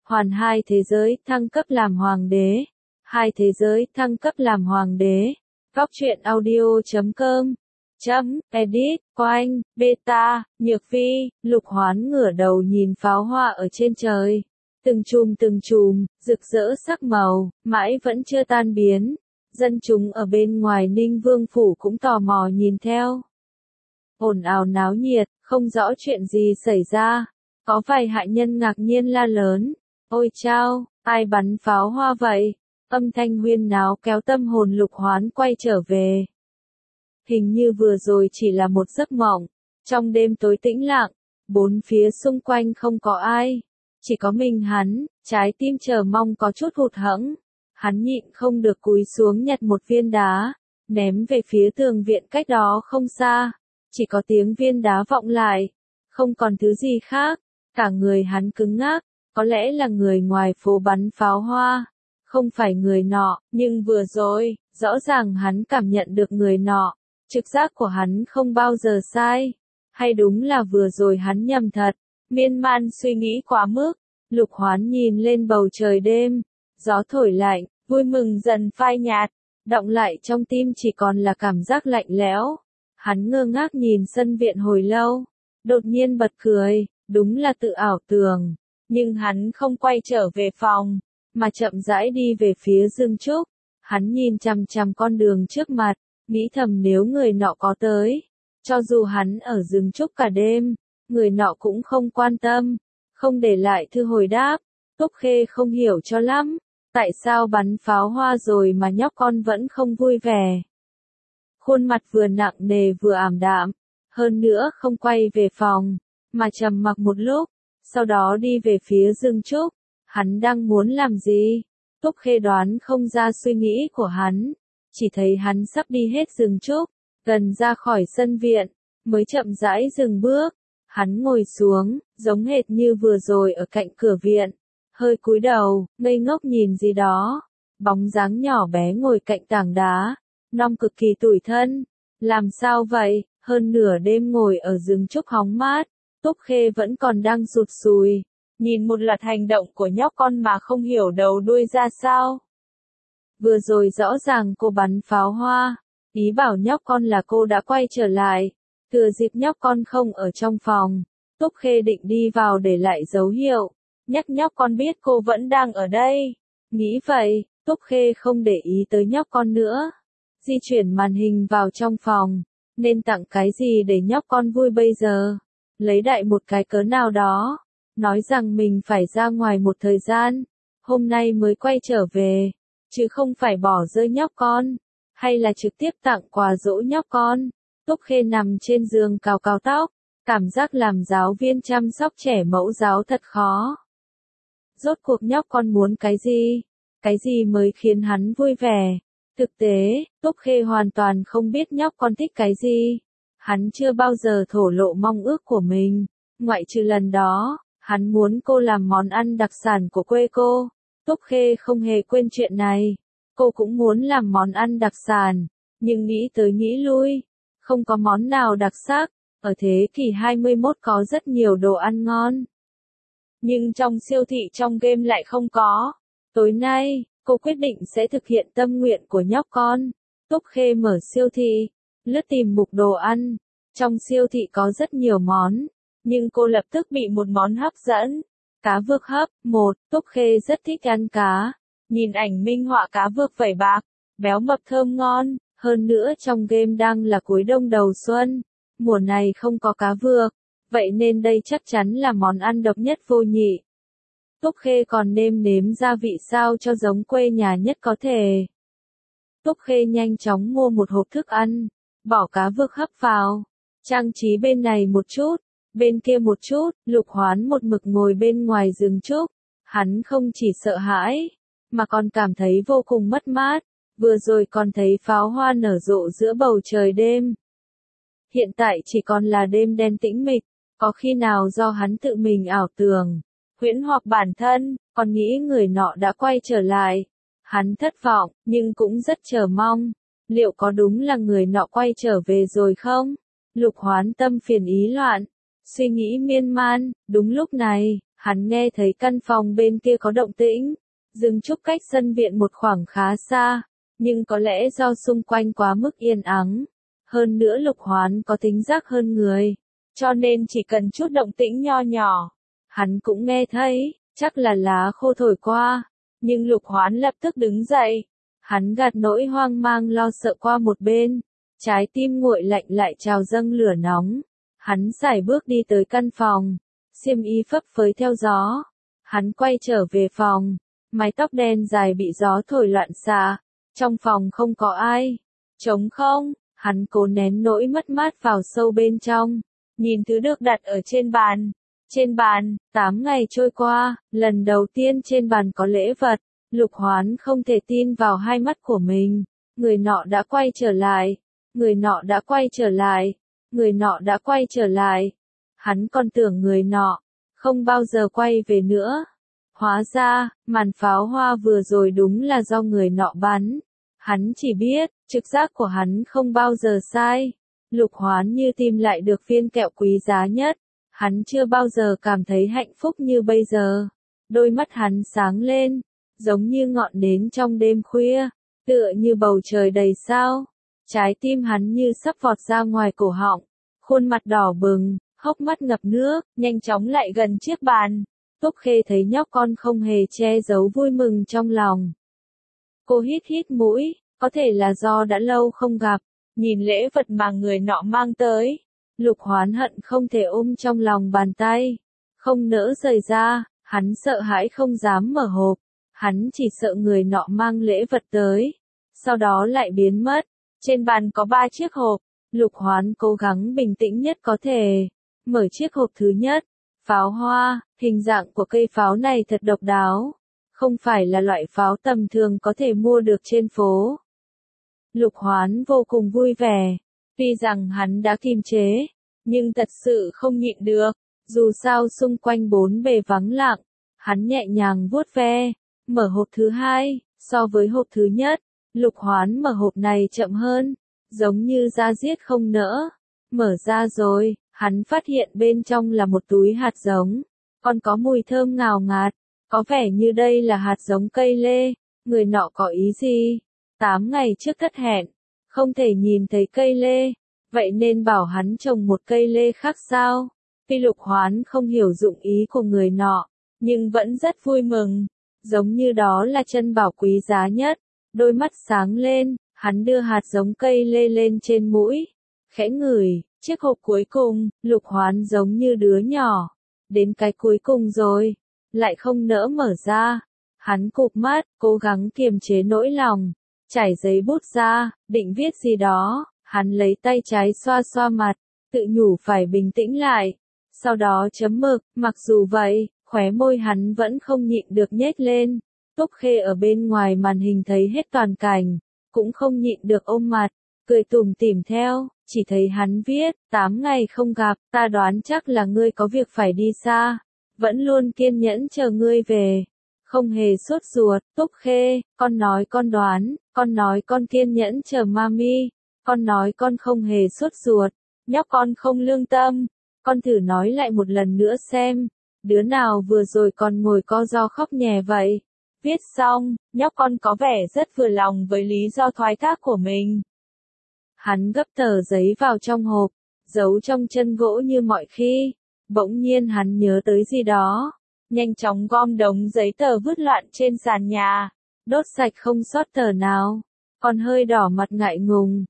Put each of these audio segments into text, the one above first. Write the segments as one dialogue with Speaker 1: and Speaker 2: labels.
Speaker 1: Hoàn hai thế giới thăng cấp làm hoàng đế. Hai thế giới thăng cấp làm hoàng đế. Góc truyện audio.com edit, Oanh, Beta, Nhược Phi, Lục Hoán ngửa đầu nhìn pháo hoa ở trên trời. Từng chùm, rực rỡ sắc màu, mãi vẫn chưa tan biến. Dân chúng ở bên ngoài Ninh Vương Phủ cũng tò mò nhìn theo. Ồn ào náo nhiệt, không rõ chuyện gì xảy ra. Có vài hạ nhân ngạc nhiên la lớn. Ôi chao, ai bắn pháo hoa vậy? Âm thanh huyên náo kéo tâm hồn Lục Hoán quay trở về. Hình như vừa rồi chỉ là một giấc mộng. Trong đêm tối tĩnh lặng, bốn phía xung quanh không có ai. Chỉ có mình hắn, trái tim chờ mong có chút hụt hẫng. Hắn nhịn không được cúi xuống nhặt một viên đá, ném về phía tường viện cách đó không xa. Chỉ có tiếng viên đá vọng lại, không còn thứ gì khác. Cả người hắn cứng ngắc, có lẽ là người ngoài phố bắn pháo hoa. Không phải người nọ, nhưng vừa rồi, rõ ràng hắn cảm nhận được người nọ. Trực giác của hắn không bao giờ sai. Hay đúng là vừa rồi hắn nhầm thật. Miên man suy nghĩ quá mức. Lục Hoán nhìn lên bầu trời đêm. Gió thổi lạnh, vui mừng dần phai nhạt. Đọng lại trong tim chỉ còn là cảm giác lạnh lẽo. Hắn ngơ ngác nhìn sân viện hồi lâu. Đột nhiên bật cười, đúng là tự ảo tưởng. Nhưng hắn không quay trở về phòng, mà chậm rãi đi về phía rừng trúc. Hắn nhìn chằm chằm con đường trước mặt, nghĩ thầm nếu người nọ có tới. Cho dù hắn ở rừng trúc cả đêm, người nọ cũng không quan tâm, không để lại thư hồi đáp. Túc Khê không hiểu cho lắm, tại sao bắn pháo hoa rồi mà nhóc con vẫn không vui vẻ. Khuôn mặt vừa nặng nề vừa ảm đạm, hơn nữa không quay về phòng, mà trầm mặc một lúc, sau đó đi về phía rừng trúc. Hắn đang muốn làm gì? Túc Khê đoán không ra suy nghĩ của hắn, chỉ thấy hắn sắp đi hết rừng trúc, gần ra khỏi sân viện, mới chậm rãi dừng bước. Hắn ngồi xuống, giống hệt như vừa rồi ở cạnh cửa viện, hơi cúi đầu, ngây ngốc nhìn gì đó. Bóng dáng nhỏ bé ngồi cạnh tảng đá, non cực kỳ tủi thân. Làm sao vậy? Hơn nửa đêm ngồi ở rừng trúc hóng mát, Túc Khê vẫn còn đang rụt rùi, nhìn một loạt hành động của nhóc con mà không hiểu đầu đuôi ra sao. Vừa rồi rõ ràng cô bắn pháo hoa, ý bảo nhóc con là cô đã quay trở lại. Thừa dịp nhóc con không ở trong phòng, Túc Khê định đi vào để lại dấu hiệu, nhắc nhóc con biết cô vẫn đang ở đây. Nghĩ vậy, Túc Khê không để ý tới nhóc con nữa. Di chuyển màn hình vào trong phòng, nên tặng cái gì để nhóc con vui bây giờ? Lấy đại một cái cớ nào đó, nói rằng mình phải ra ngoài một thời gian, hôm nay mới quay trở về, chứ không phải bỏ rơi nhóc con, hay là trực tiếp tặng quà dỗ nhóc con. Túc Khê nằm trên giường cào cào tóc, cảm giác làm giáo viên chăm sóc trẻ mẫu giáo thật khó. Rốt cuộc nhóc con muốn cái gì? Cái gì mới khiến hắn vui vẻ? Thực tế, Túc Khê hoàn toàn không biết nhóc con thích cái gì. Hắn chưa bao giờ thổ lộ mong ước của mình, ngoại trừ lần đó, hắn muốn cô làm món ăn đặc sản của quê cô. Túc Khê không hề quên chuyện này. Cô cũng muốn làm món ăn đặc sản, nhưng nghĩ tới nghĩ lui, không có món nào đặc sắc. Ở thế kỷ 21 có rất nhiều đồ ăn ngon, nhưng trong siêu thị trong game lại không có. Tối nay, cô quyết định sẽ thực hiện tâm nguyện của nhóc con. Túc Khê mở siêu thị, lướt tìm mục đồ ăn. Trong siêu thị có rất nhiều món, nhưng cô lập tức bị một món hấp dẫn. Cá vược hấp. Túc Khê rất thích ăn cá. Nhìn ảnh minh họa cá vược vảy bạc, béo mập thơm ngon. Hơn nữa trong game đang là cuối đông đầu xuân, mùa này không có cá vược, vậy nên đây chắc chắn là món ăn độc nhất vô nhị. Túc Khê còn nêm nếm gia vị sao cho giống quê nhà nhất có thể. Túc Khê nhanh chóng mua một hộp thức ăn, bỏ cá vược hấp vào, trang trí bên này một chút, bên kia một chút. Lục Hoán một mực ngồi bên ngoài rừng trúc, hắn không chỉ sợ hãi, mà còn cảm thấy vô cùng mất mát. Vừa rồi còn thấy pháo hoa nở rộ giữa bầu trời đêm. Hiện tại chỉ còn là đêm đen tĩnh mịch, có khi nào do hắn tự mình ảo tưởng, huyễn hoặc bản thân, còn nghĩ người nọ đã quay trở lại. Hắn thất vọng, nhưng cũng rất chờ mong. Liệu có đúng là người nọ quay trở về rồi không? Lục Hoán tâm phiền ý loạn, suy nghĩ miên man. Đúng lúc này, Hắn nghe thấy căn phòng bên kia có động tĩnh, rừng trúc cách sân viện một khoảng khá xa, nhưng có lẽ do xung quanh quá mức yên ắng. Hơn nữa Lục Hoán có tính giác hơn người, cho nên chỉ cần chút động tĩnh nho nhỏ, hắn cũng nghe thấy, chắc là lá khô thổi qua. Nhưng Lục Hoán lập tức đứng dậy, hắn gạt nỗi hoang mang lo sợ qua một bên, trái tim nguội lạnh lại trào dâng lửa nóng. Hắn sải bước đi tới căn phòng, xiêm y phấp phới theo gió. Hắn quay trở về phòng, mái tóc đen dài bị gió thổi loạn xạ. Trong phòng không có ai, trống không. Hắn cố nén nỗi mất mát vào sâu bên trong, nhìn thứ được đặt ở trên bàn. Trên bàn, 8 ngày trôi qua, lần đầu tiên trên bàn có lễ vật. Lục Hoán không thể tin vào hai mắt của mình. Người nọ đã quay trở lại. Người nọ đã quay trở lại. Người nọ đã quay trở lại. Hắn còn tưởng người nọ không bao giờ quay về nữa. Hóa ra, màn pháo hoa vừa rồi đúng là do người nọ bắn. Hắn chỉ biết, trực giác của hắn không bao giờ sai. Lục Hoán như tìm lại được viên kẹo quý giá nhất. Hắn chưa bao giờ cảm thấy hạnh phúc như bây giờ. Đôi mắt hắn sáng lên, giống như ngọn nến trong đêm khuya, tựa như bầu trời đầy sao. Trái tim hắn như sắp vọt ra ngoài cổ họng, khuôn mặt đỏ bừng, hốc mắt ngập nước, nhanh chóng lại gần chiếc bàn. Túc Khê thấy nhóc con không hề che giấu vui mừng trong lòng. Cô hít hít mũi, có thể là do đã lâu không gặp, nhìn lễ vật mà người nọ mang tới. Lục Hoán hận không thể ôm trong lòng bàn tay, không nỡ rời ra. Hắn sợ hãi không dám mở hộp, hắn chỉ sợ người nọ mang lễ vật tới, sau đó lại biến mất. Trên bàn có 3 chiếc hộp, Lục Hoán cố gắng bình tĩnh nhất có thể, mở chiếc hộp thứ nhất. Pháo hoa, hình dạng của cây pháo này thật độc đáo, không phải là loại pháo tầm thường có thể mua được trên phố. Lục Hoán vô cùng vui vẻ, tuy rằng hắn đã kiềm chế, nhưng thật sự không nhịn được. Dù sao xung quanh bốn bề vắng lặng, hắn nhẹ nhàng vuốt ve, mở hộp thứ hai. So với hộp thứ nhất, Lục Hoán mở hộp này chậm hơn, giống như da diết không nỡ. Mở ra rồi, hắn phát hiện bên trong là một túi hạt giống, còn có mùi thơm ngào ngạt, có vẻ như đây là hạt giống cây lê. Người nọ có ý gì? 8 ngày trước thất hẹn, không thể nhìn thấy cây lê, vậy nên bảo hắn trồng một cây lê khác sao? Tuy Lục Hoán không hiểu dụng ý của người nọ, nhưng vẫn rất vui mừng, giống như đó là chân bảo quý giá nhất. Đôi mắt sáng lên, hắn đưa hạt giống cây lê lên trên mũi, khẽ ngửi. Chiếc hộp cuối cùng, Lục Hoán giống như đứa nhỏ, đến cái cuối cùng rồi, lại không nỡ mở ra. Hắn cụp mắt, cố gắng kiềm chế nỗi lòng, trải giấy bút ra, định viết gì đó. Hắn lấy tay trái xoa xoa mặt, tự nhủ phải bình tĩnh lại, sau đó chấm mực. Mặc dù vậy, khóe môi hắn vẫn không nhịn được nhếch lên. Túc Khê ở bên ngoài màn hình thấy hết toàn cảnh, cũng không nhịn được ôm mặt, cười tủm tỉm theo. Chỉ thấy hắn viết, 8 ngày không gặp, ta đoán chắc là ngươi có việc phải đi xa, vẫn luôn kiên nhẫn chờ ngươi về, không hề sốt ruột. Túc Khê, con nói con đoán, con nói con kiên nhẫn chờ mami, con nói con không hề sốt ruột, nhóc con không lương tâm, con thử nói lại một lần nữa xem, đứa nào vừa rồi còn ngồi co ro khóc nhè vậy. Viết xong, nhóc con có vẻ rất vừa lòng với lý do thoái thác của mình. Hắn gấp tờ giấy vào trong hộp, giấu trong chân gỗ như mọi khi. Bỗng nhiên hắn nhớ tới gì đó, nhanh chóng gom đống giấy tờ vứt loạn trên sàn nhà, đốt sạch không sót tờ nào. Còn hơi đỏ mặt ngại ngùng,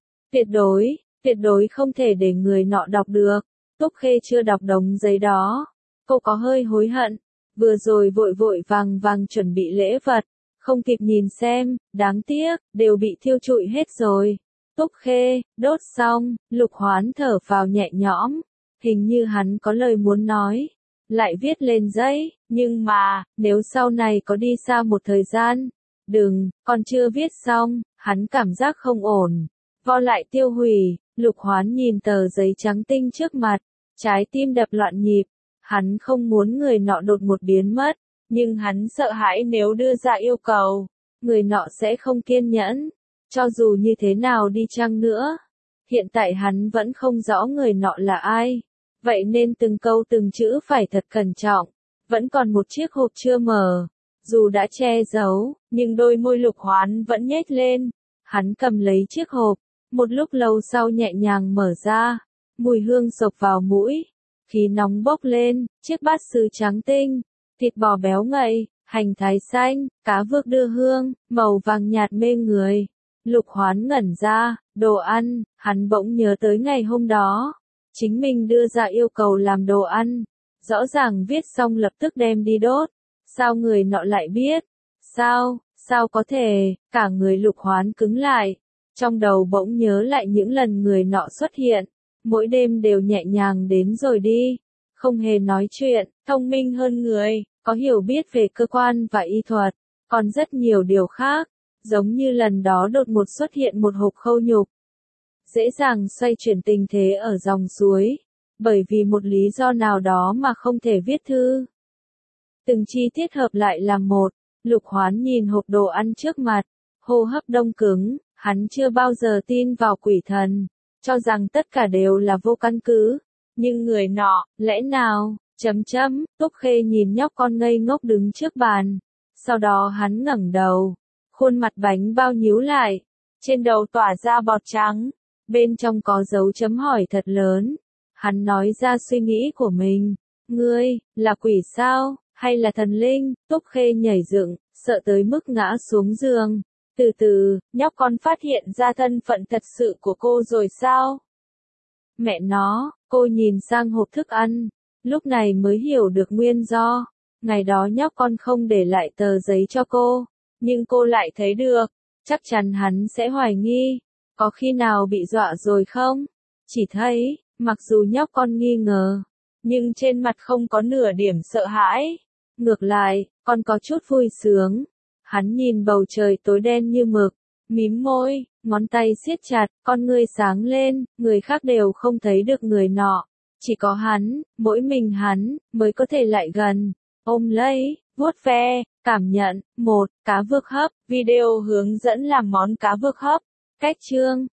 Speaker 1: tuyệt đối không thể để người nọ đọc được. Túc Khê chưa đọc đống giấy đó, cô có hơi hối hận, vừa rồi vội vội vàng vàng chuẩn bị lễ vật, không kịp nhìn xem, đáng tiếc, đều bị thiêu trụi hết rồi. Túc Khê, đốt xong, Lục Hoán thở phào nhẹ nhõm, hình như hắn có lời muốn nói, lại viết lên giấy, nhưng mà, nếu sau này có đi xa một thời gian, đừng, còn chưa viết xong, hắn cảm giác không ổn, vo lại tiêu hủy. Lục Hoán nhìn tờ giấy trắng tinh trước mặt, trái tim đập loạn nhịp, hắn không muốn người nọ đột một biến mất, nhưng hắn sợ hãi nếu đưa ra yêu cầu, người nọ sẽ không kiên nhẫn. Cho dù như thế nào đi chăng nữa, hiện tại hắn vẫn không rõ người nọ là ai, vậy nên từng câu từng chữ phải thật cẩn trọng. vẫn còn một chiếc hộp chưa mở. Dù đã che giấu, nhưng đôi môi Lục Hoán vẫn nhếch lên. Hắn cầm lấy chiếc hộp, một lúc lâu sau nhẹ nhàng mở ra. Mùi hương xộc vào mũi, khí nóng bốc lên, chiếc bát sứ trắng tinh, thịt bò béo ngậy, hành thái xanh, cá vược đưa hương, màu vàng nhạt mê người. Lục Hoán ngẩn ra, đồ ăn, hắn bỗng nhớ tới ngày hôm đó. Chính mình đưa ra yêu cầu làm đồ ăn, rõ ràng viết xong lập tức đem đi đốt. Sao người nọ lại biết? Sao có thể? Cả người Lục Hoán cứng lại. Trong đầu bỗng nhớ lại những lần người nọ xuất hiện. Mỗi đêm đều nhẹ nhàng đến rồi đi. Không hề nói chuyện, thông minh hơn người, có hiểu biết về cơ quan và y thuật. Còn rất nhiều điều khác. Giống như lần đó đột ngột xuất hiện một hộp khâu nhục. Dễ dàng xoay chuyển tình thế ở dòng suối. Bởi vì một lý do nào đó mà không thể viết thư. Từng chi tiết hợp lại làm một. Lục Hoán nhìn hộp đồ ăn trước mặt. Hô hấp đông cứng. Hắn chưa bao giờ tin vào quỷ thần. Cho rằng tất cả đều là vô căn cứ. Nhưng người nọ, lẽ nào, Túc Khê nhìn nhóc con ngây ngốc đứng trước bàn. Sau đó hắn ngẩng đầu. Khuôn mặt bánh bao nhíu lại. Trên đầu tỏa ra bọt trắng. Bên trong có dấu chấm hỏi thật lớn. Hắn nói ra suy nghĩ của mình. Ngươi, là quỷ sao, hay là thần linh? Túc Khê nhảy dựng, sợ tới mức ngã xuống giường. Từ từ, nhóc con phát hiện ra thân phận thật sự của cô rồi sao? Mẹ nó, cô nhìn sang hộp thức ăn. Lúc này mới hiểu được nguyên do. Ngày đó nhóc con không để lại tờ giấy cho cô. Nhưng cô lại thấy được. Chắc chắn hắn sẽ hoài nghi. Có khi nào bị dọa rồi không? Chỉ thấy, mặc dù nhóc con nghi ngờ, nhưng trên mặt không có nửa điểm sợ hãi. Ngược lại, còn có chút vui sướng. Hắn nhìn bầu trời tối đen như mực, mím môi, ngón tay siết chặt, con ngươi sáng lên, người khác đều không thấy được người nọ. Chỉ có hắn, mỗi mình hắn, mới có thể lại gần, ôm lấy, vuốt ve, cảm nhận. 1. Cá vược hấp, video hướng dẫn làm món cá vược hấp. Cách chương